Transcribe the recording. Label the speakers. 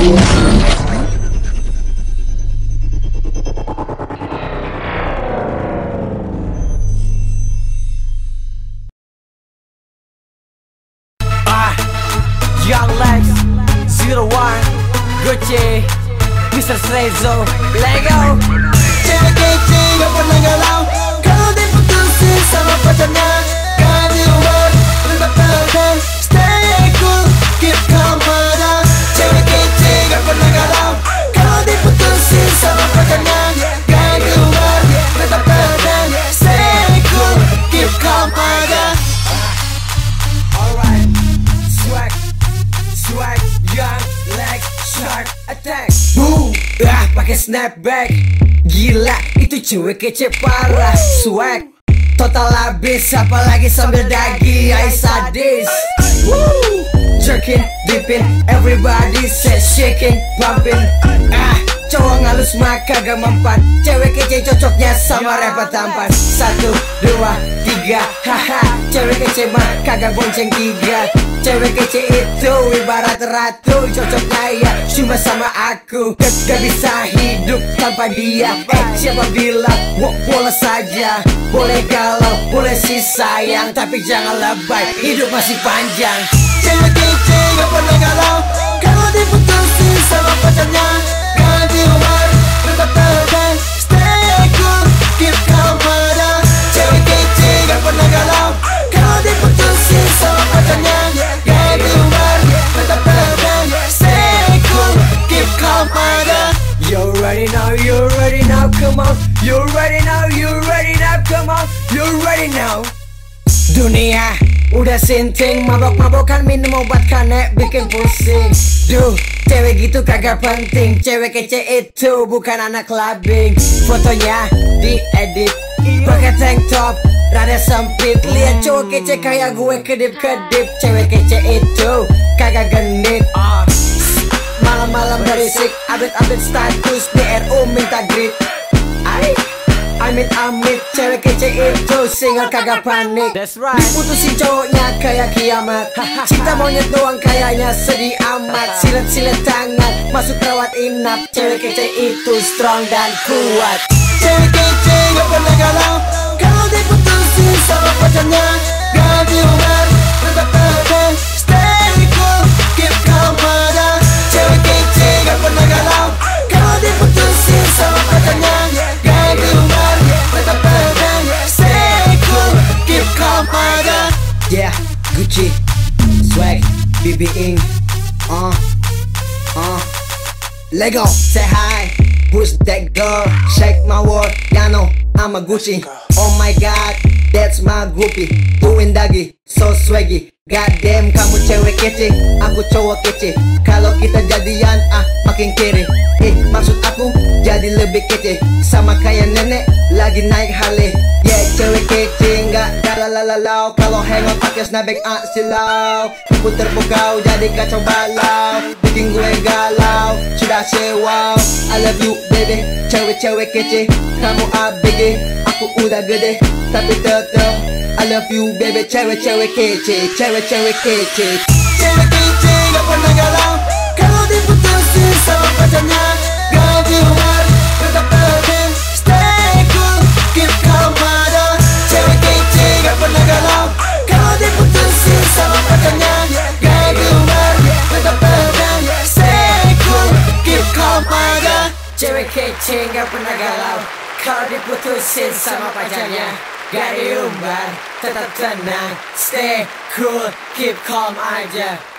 Speaker 1: Young Lex, 01, Gucci, Mr. Strezo, Lego.
Speaker 2: Cewek kece gak pernah galau kalau diputusin sama pacarnya. Gak di luar, lebih tenang, stay cool, keep calm pada. Cewek kece gak pernah galau kalau diputusin sama pacarnya. Gak di luar, lebih tenang, stay cool, keep calm pada.
Speaker 1: Alright, swag, Young Lex, Shark Attack. Boom, pakai snapback. Gila, itu cewek kece parah. Swag, total habis, apalagi sambil dagi, I sadis. Woo, jerking, dipping, everybody says shaking, bumping. Cowok ngalus mah kagak mempan. Cewek kece cocoknya sama rapper tampan. 1, 2, 3, haha. Cewek kece mah kagak bonceng 3. Cewek kece itu ibarat ratu, cocoknya ya cuma sama aku. Gak bisa hidup tanpa dia. Siapa bilang boleh saja. Boleh galau, boleh sih sayang, tapi jangan lebay, hidup masih panjang.
Speaker 2: Cewek kece gak pernah galau kalau diputusin sama pacarnya. Gak di luar, tetap tenang, stay cool, keep calm pada. Cewek kece gak pernah galau kalau diputusin sama pacarnya. Gak di luar, tetap tenang, stay cool, keep calm pada.
Speaker 1: You ready now, come on. You ready now, come on. You ready now. Dunia udah sinting, mabok-mabokan minum obat kanek bikin pusing. Duh, cewek gitu kagak penting. Cewek kece itu bukan anak labing. Fotonya diedit pakai tank top rada sempit. Lihat cowok kece kayak gue kedip-kedip. Cewek kece itu kagak genit. Malam-malam berisik, update status BRU minta grit. Amit, cewek kece itu single kagak panik.
Speaker 3: That's right.
Speaker 1: Diputusin cowoknya kayak kiamat. Cinta monyet doang kayaknya sedih amat. Silet-silet tangan, masuk rawat inap. Cewek kece itu strong dan kuat.
Speaker 2: Cewek kece gak pernah galau kalau diputusin sama pacarnya. Gak di luar, tetap tenang, stay cool, keep calm pada. Cewek kece gak pernah galau kalau diputusin sama pacarnya. Gak di luar, tetap tenang, stay cool, keep calm pada.
Speaker 1: Yeah, Gucci, swag, BB Ing, Lego, say hi, who's that girl? Shake my world, ya know, I'm a Gucci. Oh my god, that's my groupie. Doing dagi, so swaggy. Goddamn, kamu cewek kece, aku cowok kece. Kalau kita jadian, makin kere. Maksud aku jadi lebih kece, sama kayak nenek lagi naik Harley. Yeah, cewek kece nggak galalalau. Kalau hangout pakai snapback silau. Puter-pukau jadi kacau balau, bikin gue galau, sudah wow. I love you baby, cewek-cewek kece. Kamu ABG, aku udah gede, tapi tetep I love you baby, cewek-cewek kece, cewek-cewek kece.
Speaker 2: Cewek kece gak pernah galau kalau diputusin sama pacarnya. Gak di luar, tetap tenang, stay cool, keep calm pada. Cewek kece gak pernah galau kalau diputusin sama pacarnya. Gak di luar, tetap tenang, stay cool, keep calm pada.
Speaker 1: Cewek kece gak pernah galau kalau diputusin sama pacarnya. Gak diumbar, tetap tenang, stay cool, keep calm aja.